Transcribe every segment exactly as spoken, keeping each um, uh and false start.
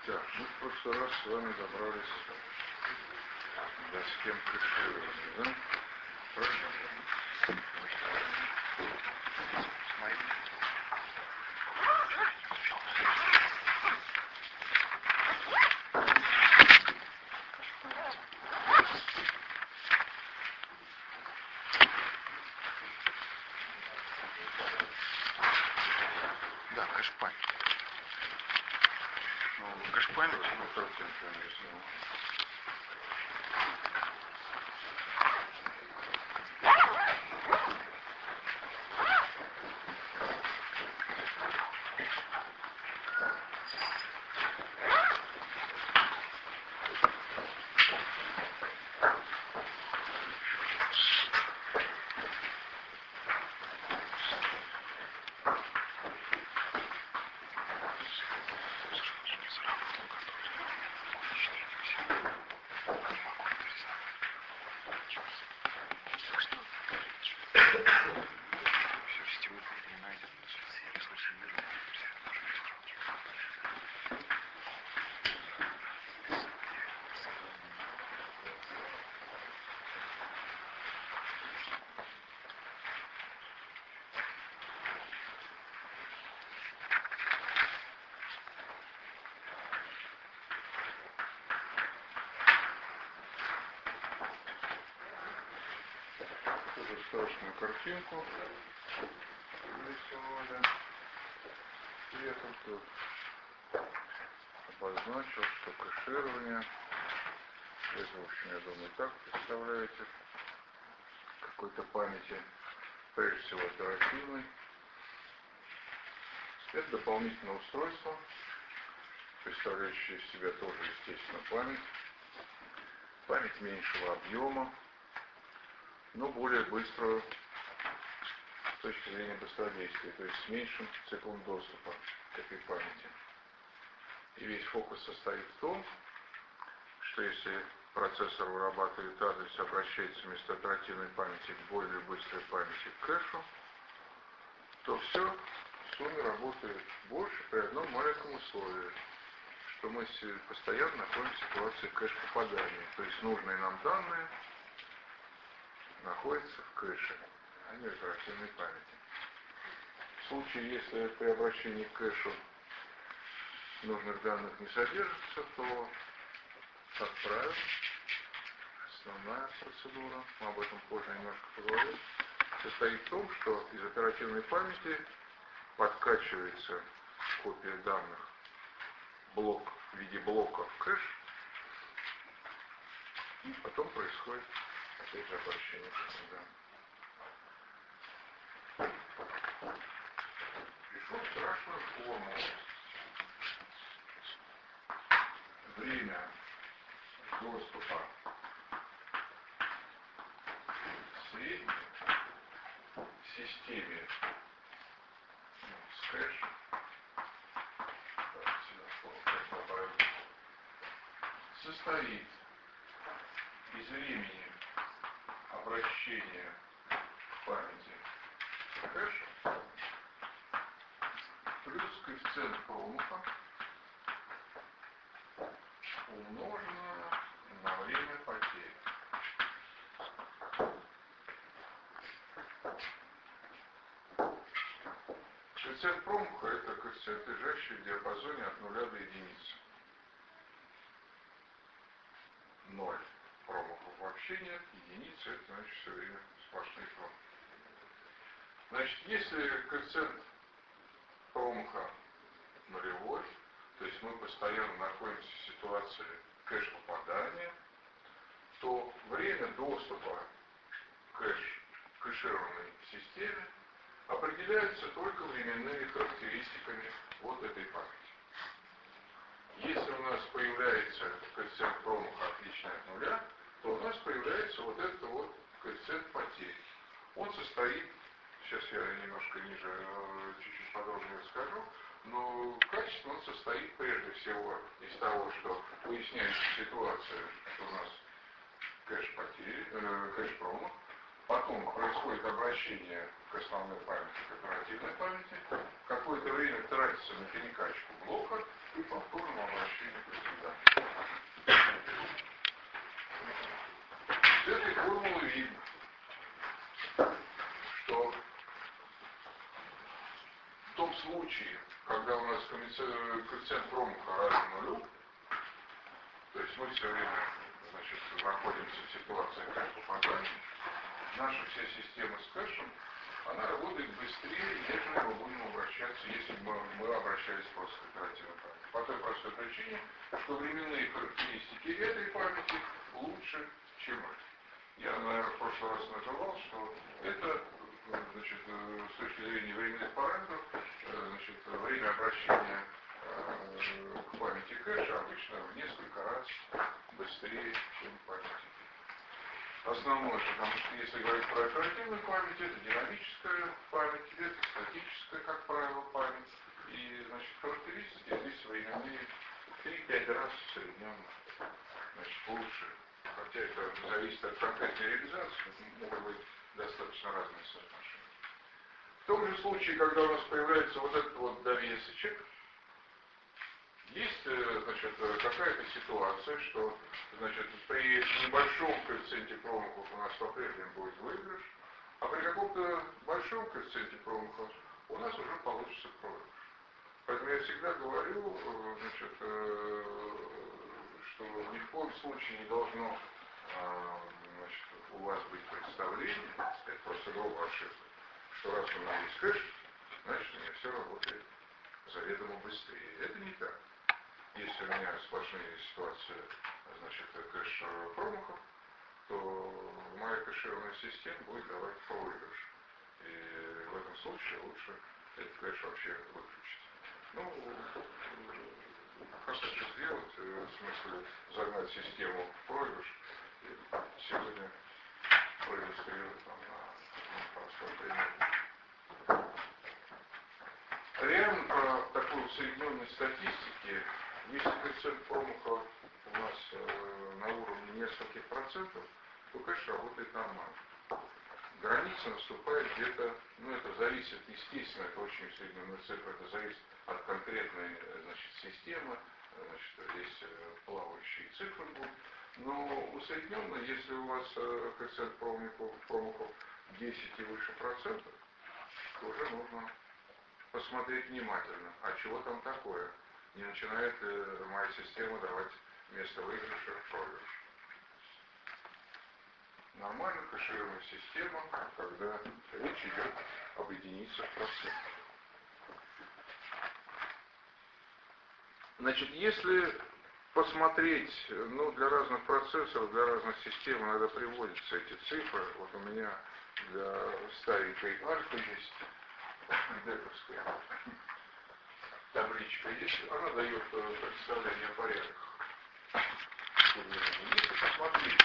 Так, мы в прошлый раз с вами добрались до схем кэширования, да? Правильно? Да, кэш-память. Ну, кэш-память. Ну, картинка нарисована. Тоже страшную картинку нарисовали. При этом тут обозначил, что кэширование, это, в общем, я думаю, так представляете, какой-то памяти, прежде всего оперативной. Это дополнительное устройство, представляющее из себя тоже, естественно, память. Память меньшего объема, но более быструю с точки зрения быстродействия, то есть с меньшим циклом доступа к этой памяти. И весь фокус состоит в том, что если процессор вырабатывает адрес, обращается вместо оперативной памяти к более быстрой памяти к кэшу, то все в сумме работает больше при одном маленьком условии, что мы постоянно находимся в ситуации кэш-попадания, то есть нужные нам данные находятся в кэше, а не в оперативной памяти. В случае, если при обращении к кэшу нужных данных не содержится, то отправим. Основная процедура, мы об этом позже немножко поговорим, состоит в том, что из оперативной памяти подкачивается копия данных блок в виде блока в кэш, и потом происходит опять же обращение к этим данным. Пришел страшную формулу. Время доступа средней в системе с кэшем состоит из времени обращения к памяти кэша плюс коэффициент промаха умноженное на время потери. Коэффициент промаха — это коэффициент, лежащий в диапазоне от нуля до единицы. Ноль промахов вообще нет, единица — это значит все время сплошные промахи. Значит, если коэффициент промаха нулевой, то есть мы постоянно находимся в ситуации кэш-попадания, то время доступа к кэш, кэшированной системе определяется только временными характеристиками вот этой памяти. Если у нас появляется коэффициент промаха отличный от нуля, то у нас появляется вот этот вот коэффициент потери. Он состоит, сейчас я немножко ниже, чуть-чуть подробнее расскажу, но качественно он состоит прежде всего из того, что выясняется ситуация, что у нас кэш-потери, э, кэш-промах, потом происходит обращение к основной памяти, к оперативной памяти, какое-то время тратится на перекачку блока и повторному обращению к этим данным. Из этой формулы видно, что в том случае, когда у нас коэффициент промаха равен нулю, то есть мы все время, значит, находимся в ситуации кэш-попадания, наша вся система с кэшем, она работает быстрее, нежели мы будем обращаться, если мы, мы обращались просто к оперативной памяти. По той простой причине, что временные характеристики этой памяти лучше, чем этой. Я, наверное, в прошлый раз называл, что это, значит, с точки зрения временных параметров, значит, время обращения к памяти кэша обычно в несколько раз быстрее, чем памяти. Основное, потому что если говорить про оперативную память, это динамическая память, это статическая, как правило, память. И, значит, характеристики здесь временные три-пять раз в среднем, значит, лучше. Хотя это зависит от конкретной реализации, могут быть достаточно разные соотношения. В том же случае, когда у нас появляется вот этот вот довесочек, есть, значит, какая-то ситуация, что, значит, при небольшом коэффициенте промахов у нас по-прежнему будет выигрыш, а при каком-то большом коэффициенте промахов у нас уже получится проигрыш. Поэтому я всегда говорю, значит, что ни в коем случае не должно, значит, у вас быть представление, это просто грубая ошибка, что раз у меня есть кэш, значит, у меня все работает заведомо быстрее. Это не так. Если у меня сплошные ситуации, значит, кэш промахов, то моя кэшированная система будет давать проигрыш. И в этом случае лучше этот кэш вообще выключить. Ну, как это сделать, в смысле загнать систему в проигрыш, сегодня проиллюстрирую там на простом примере. Реально по такой усредненной статистике, если коэффициент промаха у нас э, на уровне нескольких процентов, то, конечно, работает нормально. Граница наступает где-то, ну это зависит, естественно, это очень усредненная цифра, это зависит от конкретной, значит, системы, значит, здесь плавающие цифры будут, но усредненно, если у вас э, коэффициент промахов, промахов десять и выше процентов, то уже нужно посмотреть внимательно, а чего там такое, не начинает э, моя система давать вместо выигрыша проигрыш. Нормально кэшируемая система, когда речь идет об единицах процентов. Значит, если посмотреть, ну, для разных процессоров, для разных систем иногда приводятся эти цифры. Вот у меня для старенькой альфа есть дековская табличка есть, она дает представление о порядках. Если посмотреть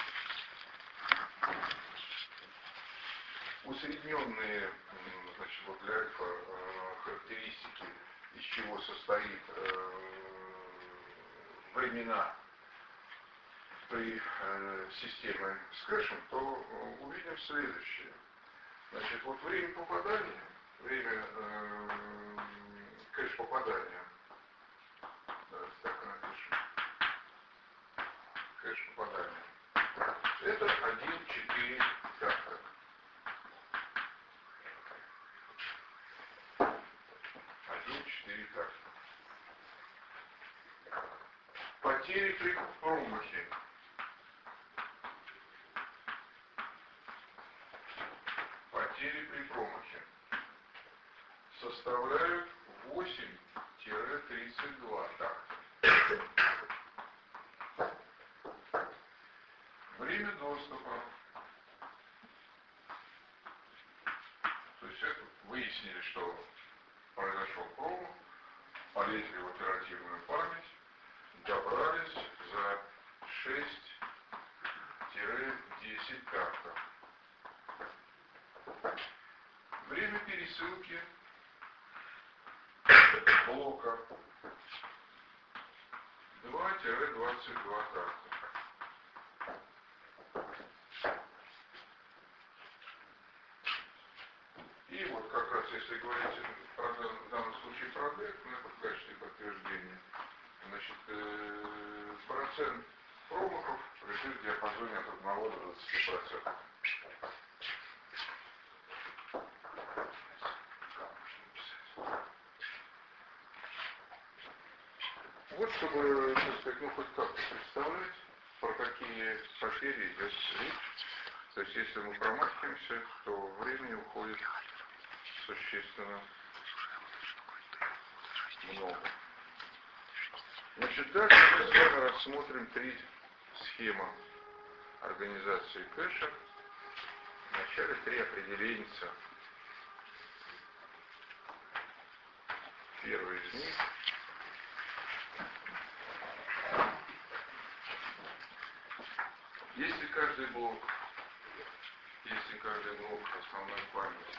усредненные, значит, вот для альфа характеристики, из чего состоит времена при системе с кэшем, то увидим следующее. Значит, вот время попадания, время э, кэш попадания, давайте так напишем, кэш попадания, это один-четыре такта. один-четыре такта. Потери при промахе. Потери при промахе составляют восемь-тридцать два такта. Время доступа. То есть это выяснили, что произошел промах, полезли в оперативную память, добрались за шесть-десять тактов. Время пересылки блока два-двадцать два такта. если говорить про, в данном случае про D, ну, это в качестве подтверждения, значит, э, процент промахов лежит в диапазоне от одного до двадцати процентов. Вот чтобы, так сказать, ну хоть как-то представлять, про какие потери идет речь. То есть если мы промахиваемся, то времени уходит существенно много. Значит, дальше мы с вами рассмотрим три схемы организации кэша. Вначале три определения. Первый из них если каждый блок, если каждый блок основной памяти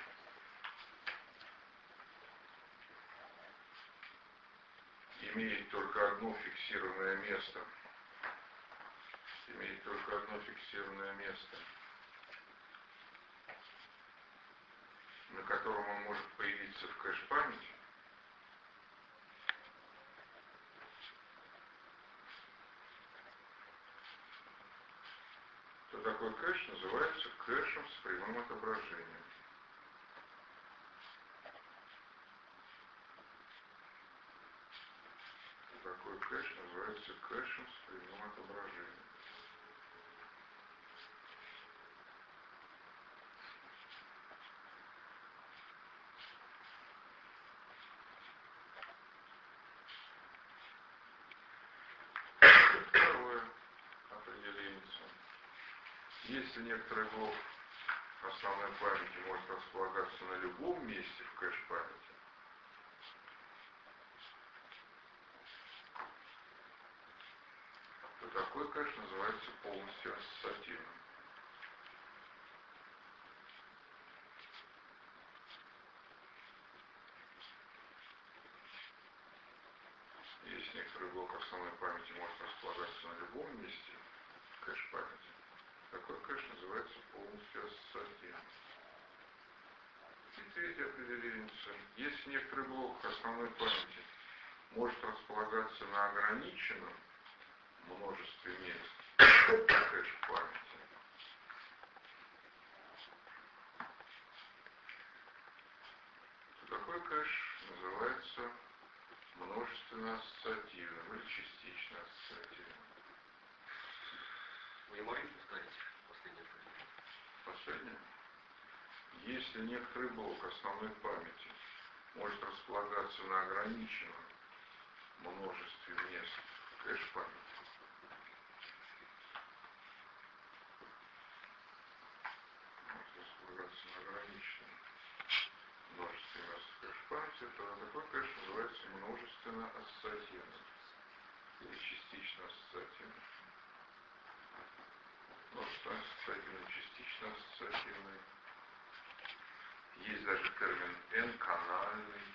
имеет только одно фиксированное место, имеет только одно фиксированное место, на котором он может появиться в кэш-памяти, то такой кэш называется кэшем с прямым отображением. Такой кэш называется кэшем с прямым отображением. Второе определение. Если некоторый блок основной памяти может располагаться на любом месте в кэш-памяти, то такой кэш называется полностью ассоциативным. Если некоторый блок основной памяти может располагаться на любом месте в кэш-памяти, такой кэш называется полностью ассоциативным. И третье определение. Если некоторый блок основной памяти может располагаться на ограниченном множестве мест в кэш-памяти, то такой кэш называется множественно ассоциативным или частично ассоциативным. Вы не можете сказать последнее определение? Последнее. Если некоторый блок основной памяти может располагаться на ограниченном множестве мест в кэш-памяти, может располагаться на ограниченном множестве мест в кэш-памяти, то такой кэш называется множественно ассоциативным или частично ассоциативным. Множественно ассоциативный, частично ассоциативный. Есть даже термин n-канальный.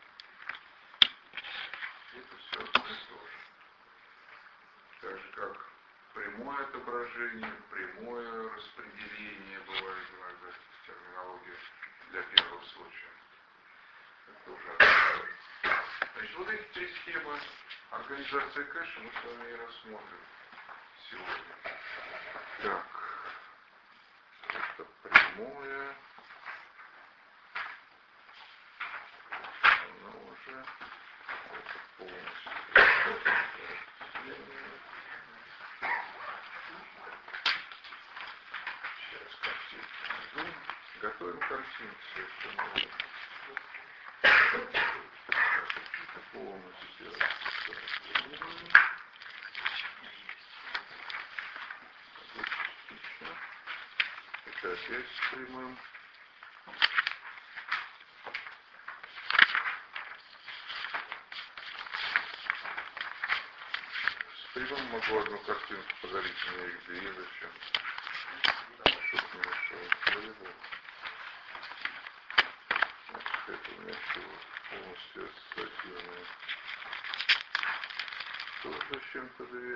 Это все одно и то же. Так же как прямое отображение, прямое распределение бывает иногда терминология для первого случая. Это тоже одно и то же. Значит, вот эти три схемы организации кэша мы с вами и рассмотрим сегодня. Так, это прямое. Оно уже это полностью. Сейчас картинку жду. Готовим картинку совершенно. Полностью. Это опять с прямым. С прямым могу одну картинку подарить, у меня их две зачем. Чтоб не мешало. Это у меня все полностью ассоциативное. Тоже зачем-то две.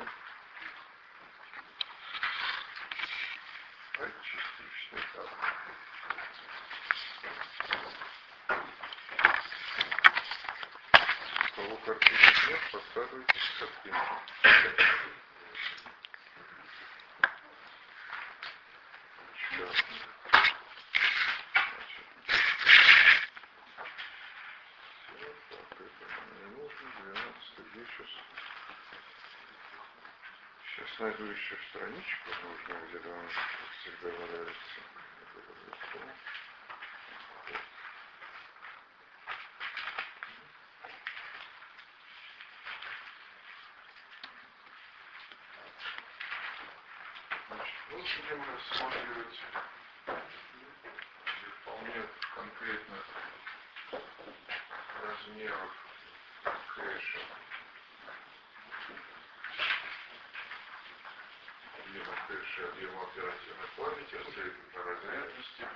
А частично так. картины нет, подсаживайтесь к картинке. Сейчас найду еще страничку нужную, где вам всегда валяется. Значит, мы будем рассматривать вполне конкретных размеров кэша. Объема кэша, объема оперативной памяти, относительно разрядности,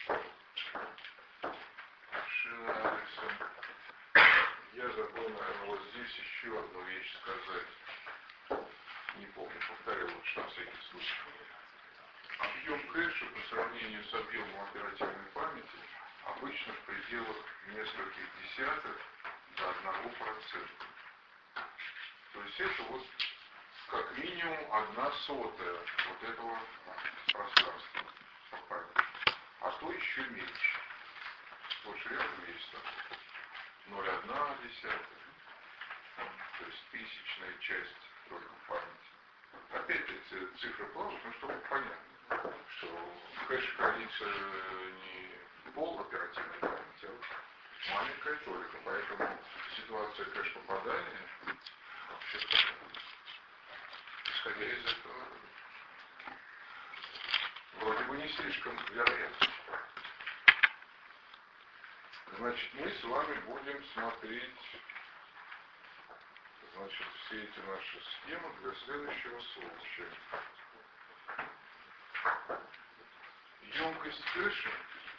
шина адреса. Я забыл, наверное, вот здесь еще одну вещь сказать. Не помню, повторяю лучше на всякий случай. Объем кэша по сравнению с объемом оперативной памяти обычно в пределах нескольких десятых до одного процента. То есть это вот как минимум одна сотая вот этого пространства по памяти, а то еще меньше. Вот рядом есть там ноль целых одна десятая, то есть тысячная часть только памяти. Опять эти цифры плавают, ну чтобы понятно, что в кэше хранится не пол оперативной памяти, а маленькая толика, поэтому ситуация кэш-попадания вообще, исходя из этого, вроде бы не слишком вероятно. Значит, мы с вами будем смотреть, значит, все эти наши схемы для следующего случая. Емкость кэша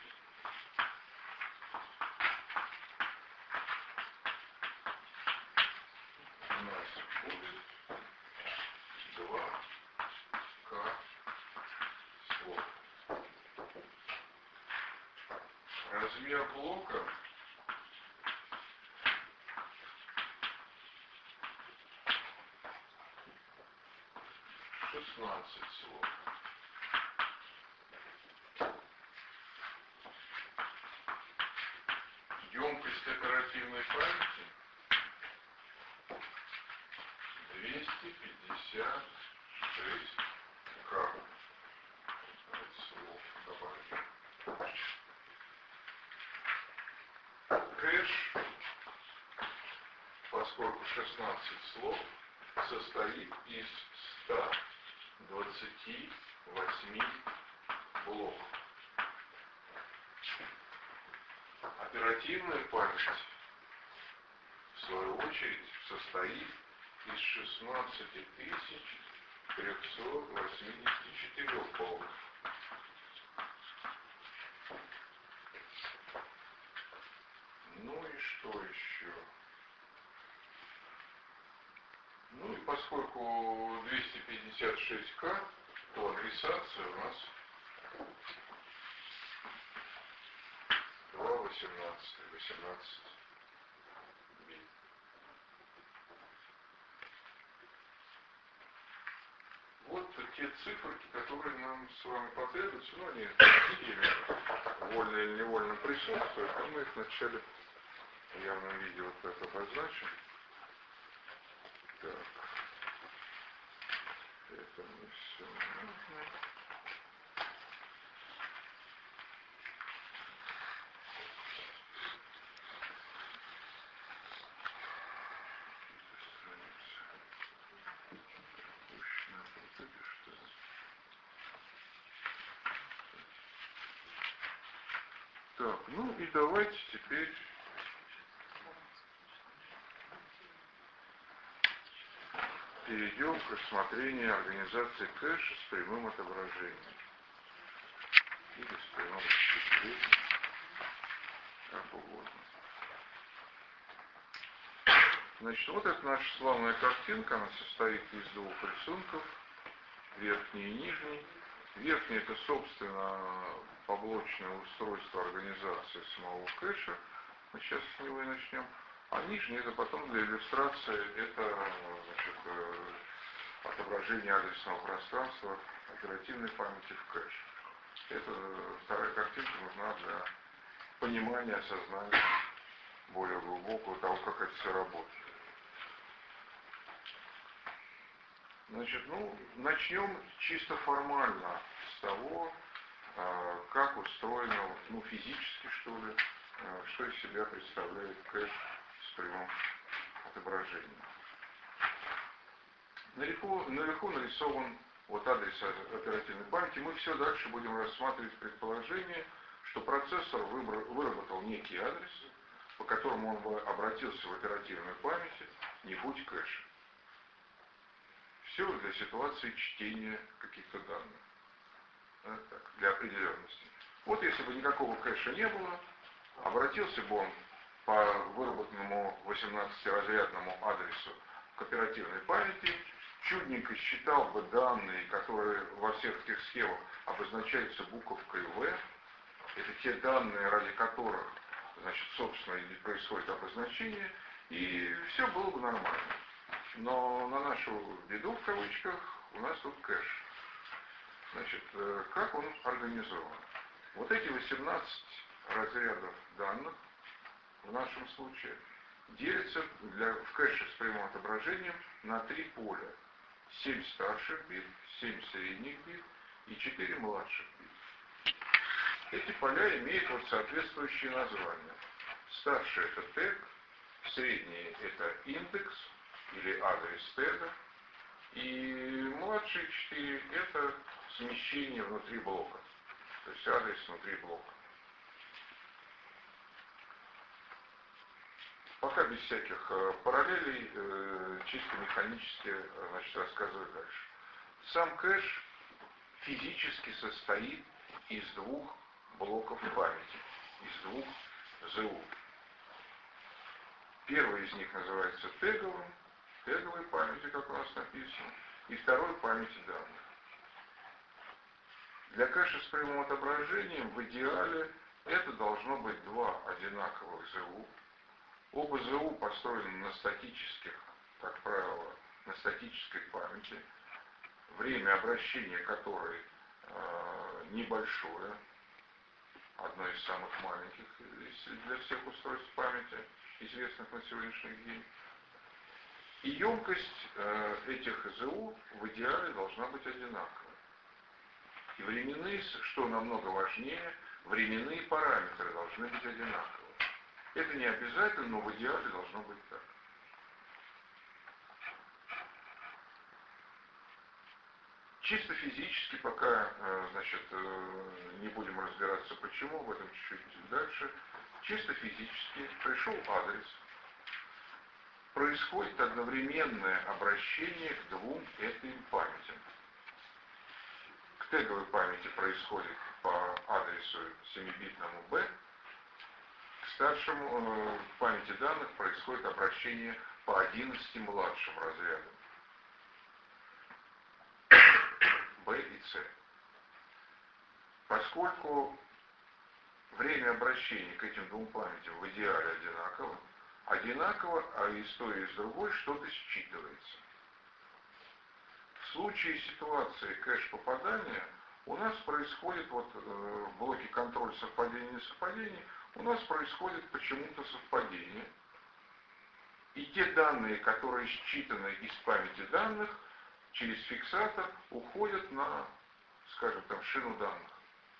у нас будет два ка слов. Размер блока шестнадцать слов. Емкость оперативной памяти двести пятьдесят шесть ка. Слов добавим. Кэш, поскольку шестнадцать слов, состоит из ста двадцати восьми блоков. Оперативная память, в свою очередь, состоит из шестнадцати тысяч трёхсот восьмидесяти четырёх блоков. Ну и что еще? Ну и поскольку двести пятьдесят шесть ка, то адресация у нас два восемнадцать, восемнадцать бит. Вот те цифры, которые нам с вами потребуются, ну они в схеме вольно или невольно присутствуют, а мы их вначале в явном виде вот так обозначим. Так, это не все нужно. Так, ну и давайте теперь перейдем к рассмотрению организации кэша с прямым отображением. Или с прямым распределением, как угодно. Значит, вот эта наша славная картинка, она состоит из двух рисунков, верхний и нижний. Верхний — это, собственно, поблочное устройство организации самого кэша. Мы сейчас с него и начнем. А нижний это потом для иллюстрации, это значит, отображение адресного пространства оперативной памяти в кэш. Эта вторая картинка нужна для понимания, осознания более глубокого того, как это все работает. Значит, ну, начнем чисто формально с того, как устроено, ну, физически, что ли, что из себя представляет кэш с прямым отображением. Наверху, наверху нарисован вот адрес оперативной памяти. Мы все дальше будем рассматривать предположение, что процессор выработал некий адрес, по которому он бы обратился в оперативную память, не будь кэша. Все для ситуации чтения каких-то данных. Да, так, для определенности. Вот если бы никакого кэша не было, обратился бы он по выработанному восемнадцатиразрядному адресу к оперативной памяти, чудненько считал бы данные, которые во всех этих схемах обозначаются буковкой В. Это те данные, ради которых, значит, собственно, и происходит обозначение, и все было бы нормально. Но на нашу беду, в кавычках, у нас тут кэш. Значит, как он организован? Вот эти восемнадцать разрядов данных, в нашем случае, делятся для, в кэше с прямым отображением на три поля. семь старших бит, семь средних бит и четыре младших бит. Эти поля имеют вот соответствующие названия. Старший это тег, средний это индекс или адрес тега, и младшие четыре это смещение внутри блока, то есть адрес внутри блока. Пока без всяких э, параллелей, э, чисто механически, э, значит, рассказываю дальше. Сам кэш физически состоит из двух блоков памяти, из двух ЗУ. Первый из них называется теговым, теговой памяти, как у нас написано, и второй памяти данных. Для кэша с прямым отображением в идеале это должно быть два одинаковых ЗУ. Оба ЗУ построены на статических, как правило, на статической памяти, время обращения которой э, небольшое, одно из самых маленьких для всех устройств памяти, известных на сегодняшний день. И емкость э, этих ЗУ в идеале должна быть одинаковой. И временные, что намного важнее, временные параметры должны быть одинаковы. Это не обязательно, но в идеале должно быть так. Чисто физически, пока, значит, не будем разбираться почему, об этом чуть-чуть дальше, чисто физически пришел адрес, происходит одновременное обращение к двум этим памятям. К теговой памяти происходит по адресу семибитному B, к старшему к памяти данных происходит обращение по одиннадцати младшим разрядам B и C. Поскольку время обращения к этим двум памятям в идеале одинаково, одинаково, а и с той, и с другой что-то считывается. В случае ситуации кэш-попадания у нас происходит, вот э, в блоке контроль совпадения и несовпадений, у нас происходит почему-то совпадение. И те данные, которые считаны из памяти данных, через фиксатор уходят на, скажем, там, шину данных.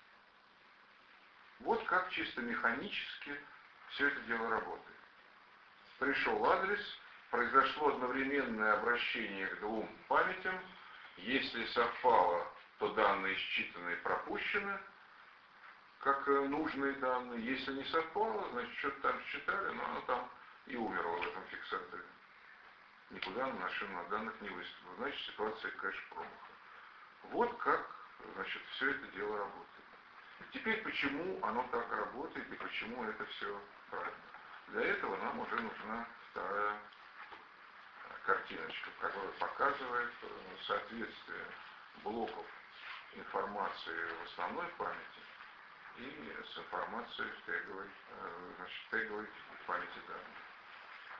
Вот как чисто механически все это дело работает. Пришел адрес, произошло одновременное обращение к двум памятям. Если совпало, то данные считанные пропущены, как нужные данные. Если не совпало, значит, что-то там считали, но оно там и умерло в этом фиксаторе. Никуда на шину данных не выступило. Значит, ситуация кэш-промаха. Вот как, значит, все это дело работает. Теперь, почему оно так работает и почему это все правильно? Для этого нам уже нужна вторая картиночка, которая показывает соответствие блоков информации в основной памяти и с информацией в теговой, значит, теговой памяти данных.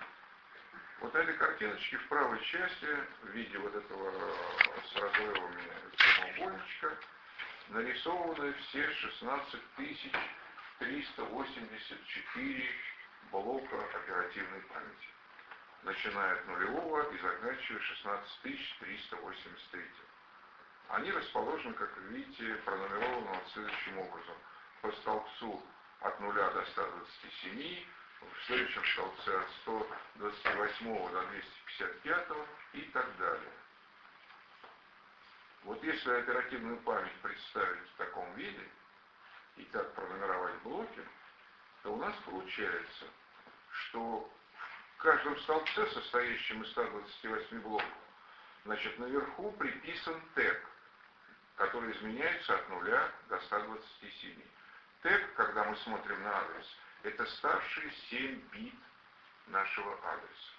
Вот на этой картиночке в правой части, в виде вот этого с разрывами прямоугольничка, нарисованы все шестнадцать тысяч триста восемьдесят четыре блока оперативной памяти, начиная от нулевого и заканчивая шестнадцать тысяч триста восемьдесят три. Они расположены, как вы видите, пронумерованы вот следующим образом. По столбцу от нуля до ста двадцати семи, в следующем столбце от ста двадцати восьми до двухсот пятидесяти пяти и так далее. Вот если оперативную память представить в таком виде и так пронумеровать блоки, то у нас получается, что в каждом столбце, состоящем из ста двадцати восьми блоков, значит, наверху приписан тег, который изменяется от нуля до ста двадцати семи. Тег, когда мы смотрим на адрес, это старшие семь бит нашего адреса.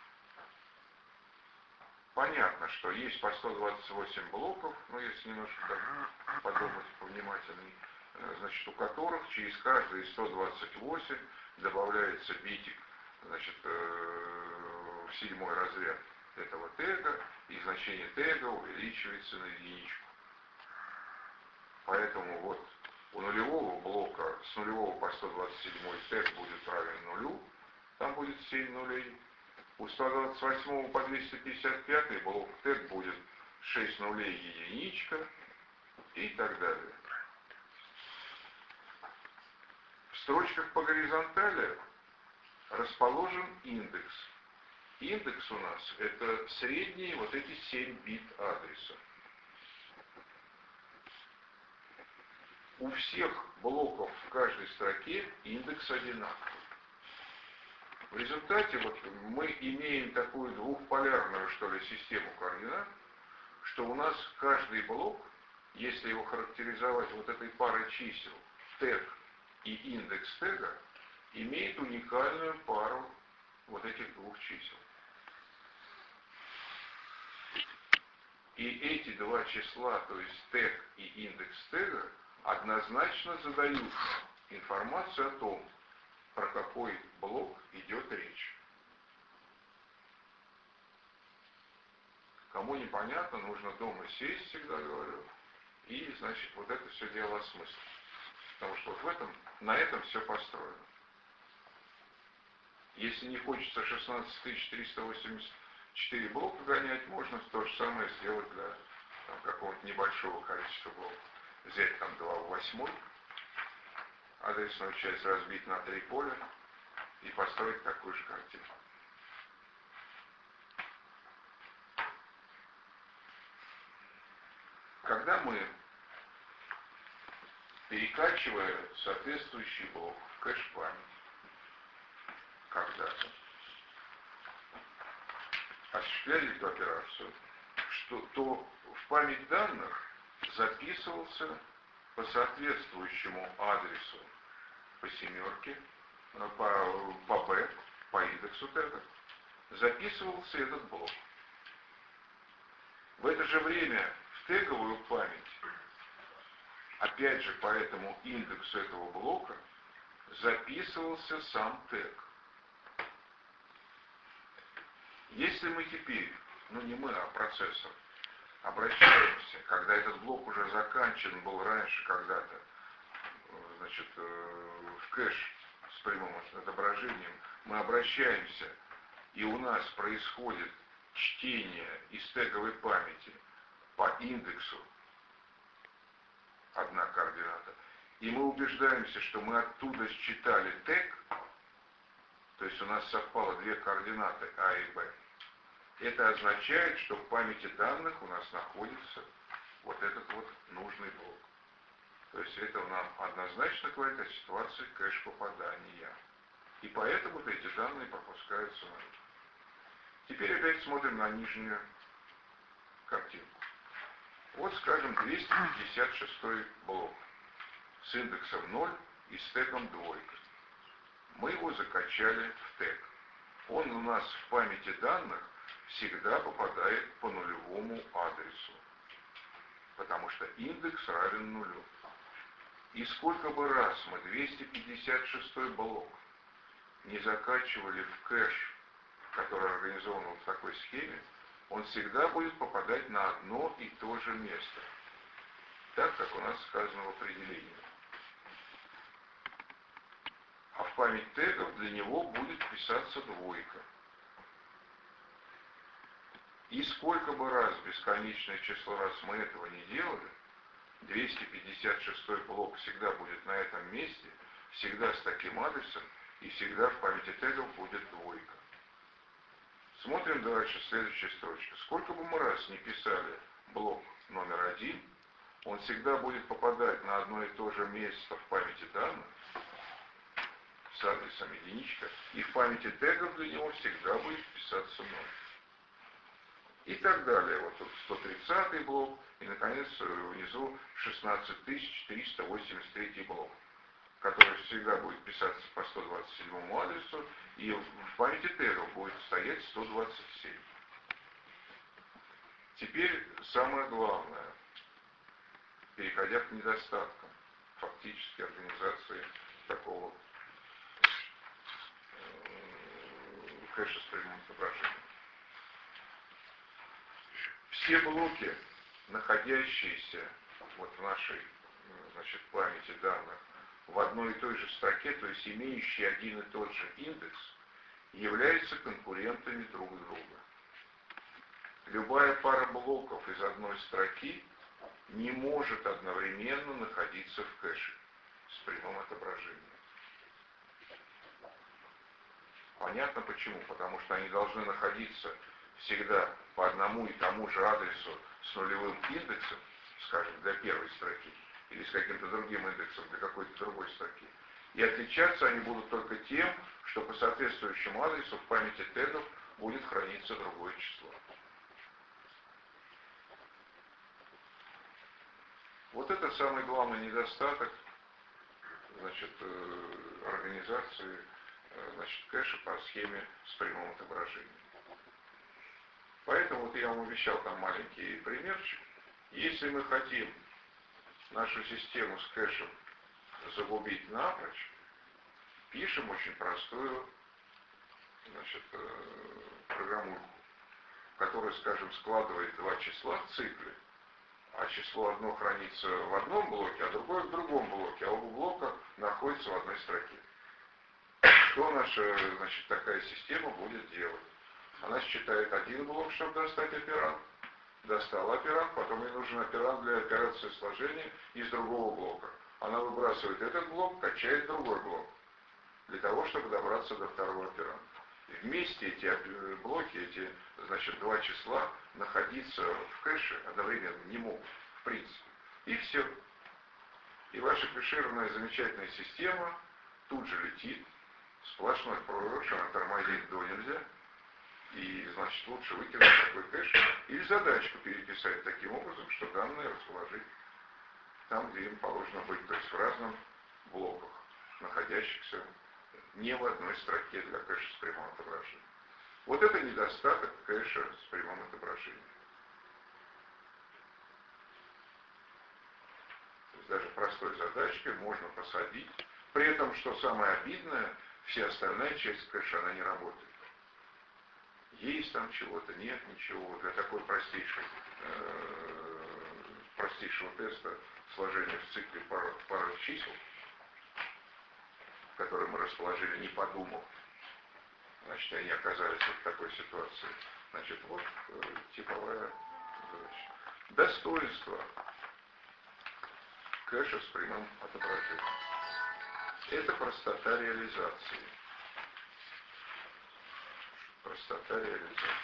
Понятно, что есть по сто двадцать восемь блоков, ну если немножко так подумать повнимательней, значит, у которых через каждые сто двадцать восемь добавляется битик, значит, в седьмой разряд этого тега, и значение тега увеличивается на единичку. Поэтому вот у нулевого блока с нулевого по сто двадцать семь тег будет равен нулю, там будет семь нулей. У ста двадцать восьмого по двести пятьдесят пятый блок тег будет шесть нулей единичка и так далее. В строчках по горизонтали расположен индекс. Индекс у нас это средние вот эти семь бит адреса. У всех блоков в каждой строке индекс одинаковый. В результате вот мы имеем такую двухполярную, что ли, систему координат, что у нас каждый блок, если его характеризовать вот этой парой чисел тег и индекс тега, имеет уникальную пару вот этих двух чисел. И эти два числа, то есть тег и индекс тега, однозначно задают информацию о том, про какой блок идет речь. Кому непонятно, нужно дома сесть, всегда говорю, и, значит, вот это все дело осмыслить. Потому что вот в этом, на этом все построено. Если не хочется шестнадцать тысяч триста восемьдесят четыре блока гонять, можно то же самое сделать для там, какого-то небольшого количества блоков. Взять там два в восьмой, адресную часть разбить на три поля и построить такую же картину. Когда мы, перекачивая соответствующий блок в кэш-память, когда-то осуществляли эту операцию, что, то в память данных записывался по соответствующему адресу по семерке, по, по B, по индексу тега, записывался этот блок. В это же время в теговую память, опять же по этому индексу этого блока, записывался сам тег. Если мы теперь, ну не мы, а процессор, обращаемся, когда этот блок уже заканчен был раньше когда-то, значит, в кэш с прямым отображением, мы обращаемся, и у нас происходит чтение из теговой памяти по индексу одна координата, и мы убеждаемся, что мы оттуда считали тег, то есть у нас совпало две координаты А и Б. Это означает, что в памяти данных у нас находится вот этот вот нужный блок. То есть это нам однозначно говорит о ситуации кэш-попадания. И поэтому эти данные пропускаются на это. Теперь опять смотрим на нижнюю картинку. Вот, скажем, двести пятьдесят шестой блок с индексом ноль и с тегом двойка. Мы его закачали в тег. Он у нас в памяти данных всегда попадает по нулевому адресу, потому что индекс равен нулю. И сколько бы раз мы двести пятьдесят шестой блок не закачивали в кэш который организован вот в такой схеме, он всегда будет попадать на одно и то же место, так как у нас сказано в определении. А в память тегов для него будет писаться двойка. И сколько бы раз, бесконечное число раз мы этого не делали, двести пятьдесят шестой блок всегда будет на этом месте, всегда с таким адресом, и всегда в памяти тегов будет двойка. Смотрим дальше, следующая строчка. Сколько бы мы раз не писали блок номер один, он всегда будет попадать на одно и то же место в памяти данных с адресом единичка, и в памяти тегов для него всегда будет писаться ноль. И так далее. Вот тут сто тридцатый блок, и, наконец, внизу шестнадцать тысяч триста восемьдесят третий блок, который всегда будет писаться по сто двадцать седьмому адресу, и в памяти тегов будет стоять сто двадцать семь. Теперь самое главное, переходя к недостаткам фактически организации такого кэша с прямым отображением. Все блоки, находящиеся вот в нашей, значит, памяти данных в одной и той же строке, то есть имеющие один и тот же индекс, являются конкурентами друг друга. Любая пара блоков из одной строки не может одновременно находиться в кэше с прямым отображением. Понятно почему? Потому что они должны находиться всегда по одному и тому же адресу с нулевым индексом, скажем, для первой строки, или с каким-то другим индексом для какой-то другой строки. И отличаться они будут только тем, что по соответствующему адресу в памяти тегов будет храниться другое число. Вот это самый главный недостаток, значит, организации, значит, кэша по схеме с прямым отображением. Поэтому вот я вам обещал там маленький примерчик. Если мы хотим нашу систему с кэшем загубить напрочь, пишем очень простую, значит, программульку, которая, скажем, складывает два числа в цикле, а число одно хранится в одном блоке, а другое в другом блоке, а оба блока находятся в одной строке. Что наша, значит, такая система будет делать? Она считает один блок, чтобы достать операнд. Достала операнд, потом ей нужен операнд для операции сложения из другого блока. Она выбрасывает этот блок, качает другой блок, для того, чтобы добраться до второго операнда. И вместе эти блоки, эти, значит, два числа находиться в кэше одновременно не могут, в принципе. И все. И ваша кэшированная замечательная система тут же летит, сплошной прорыв, она тормозит до нельзя. И, значит, лучше выкинуть такой кэш или задачку переписать таким образом, что данные расположить там, где им положено быть, то есть в разных блоках, находящихся не в одной строке для кэша с прямым отображением. Вот это недостаток кэша с прямым отображением. То есть даже простой задачкой можно посадить, при этом, что самое обидное, вся остальная часть кэша, она не работает. Есть там чего-то, нет ничего. Для такой простейшей, э, простейшего теста сложения в цикле пары, пары чисел, которые мы расположили, не подумав, значит, они оказались в такой ситуации. Значит, вот э, типовая задача. Достоинство кэша с прямым отображением. Это простота реализации. Простота реализации.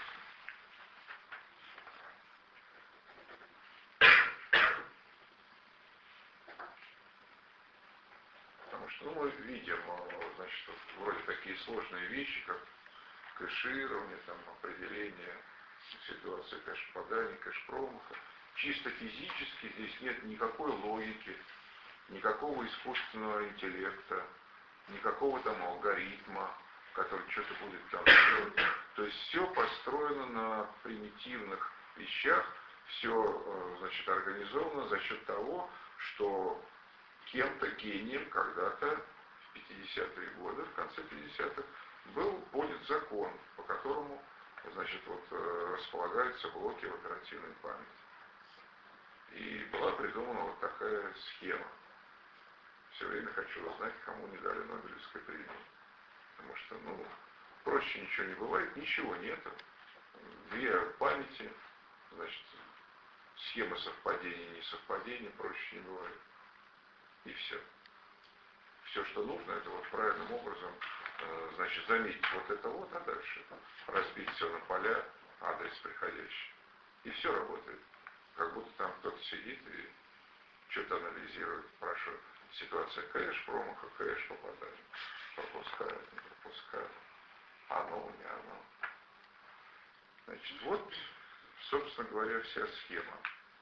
Потому что, ну, мы видим, значит, вроде такие сложные вещи, как кэширование, там, определение ситуации кэш-попадания, кэш-промаха. Чисто физически здесь нет никакой логики, никакого искусственного интеллекта, никакого там алгоритма, который что-то будет там делать. То есть все построено на примитивных вещах, все, значит, организовано за счет того, что кем-то гением когда-то в пятидесятые годы, в конце пятидесятых, был поднят закон, по которому, значит, вот, располагаются блоки в оперативной памяти. И была придумана вот такая схема. Все время хочу узнать, кому не дали Нобелевской премии. Потому что, ну, проще ничего не бывает, ничего нету. Две памяти, значит, схема совпадения, несовпадения, проще не бывает. И все. Все, что нужно, это вот правильным образом, э, значит, заметить вот это вот, а дальше разбить все на поля, адрес приходящий. И все работает. Как будто там кто-то сидит и что-то анализирует, спрашивает. Ситуация кэш, промаха, кэш, попадает. Пропускает, не пропускает. Оно, не оно. Значит, вот, собственно говоря, вся схема.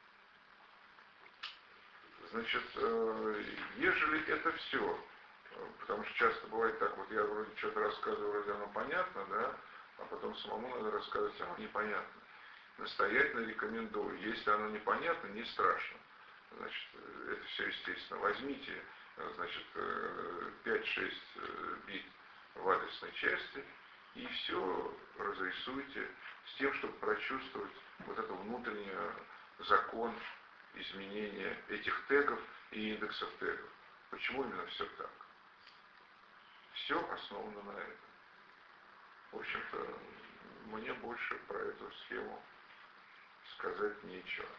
Значит, э, ежели это все, потому что часто бывает так, вот я вроде что-то рассказываю, вроде оно понятно, да, а потом самому надо рассказывать, оно непонятно. Настоятельно рекомендую, если оно непонятно, не страшно. Значит, это все естественно. Возьмите, значит, пять-шесть бит в адресной части и все разрисуйте с тем, чтобы прочувствовать вот это внутреннее закон изменения этих тегов и индексов тегов. Почему именно все так? Все основано на этом. В общем-то, мне больше про эту схему сказать нечего.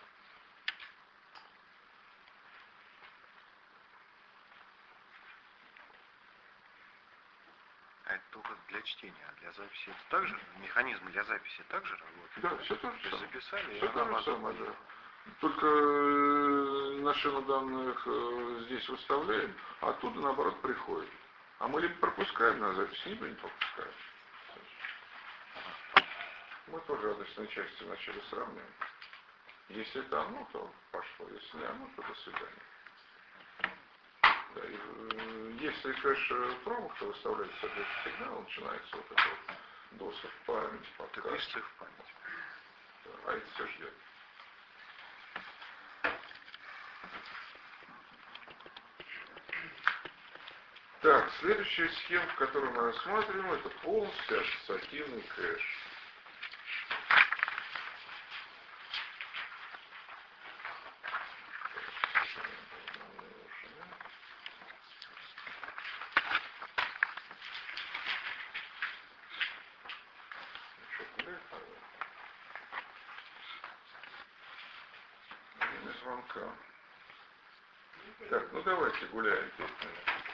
А это только для чтения, а для записи это также? Механизм для записи также работает? Да, все то же То есть самое. записали, и Все она то же самое, поехала. да. Только э, на шину данных э, здесь выставляем, а оттуда наоборот приходит. А мы либо пропускаем на запись, либо не пропускаем. Мы тоже адресные части вначале сравниваем. Если это оно, то пошло. Если не оно, то до свидания. Да, и, э, если кэш промах, то выставляется соответственно сигнал, начинается вот этот вот доступ в память, Ты подкаст. пишешь в память. А это все ждет. Так, следующая схема, которую мы рассматриваем, это полностью ассоциативный кэш. Звонка. Так, ну давайте гуляем пять минут.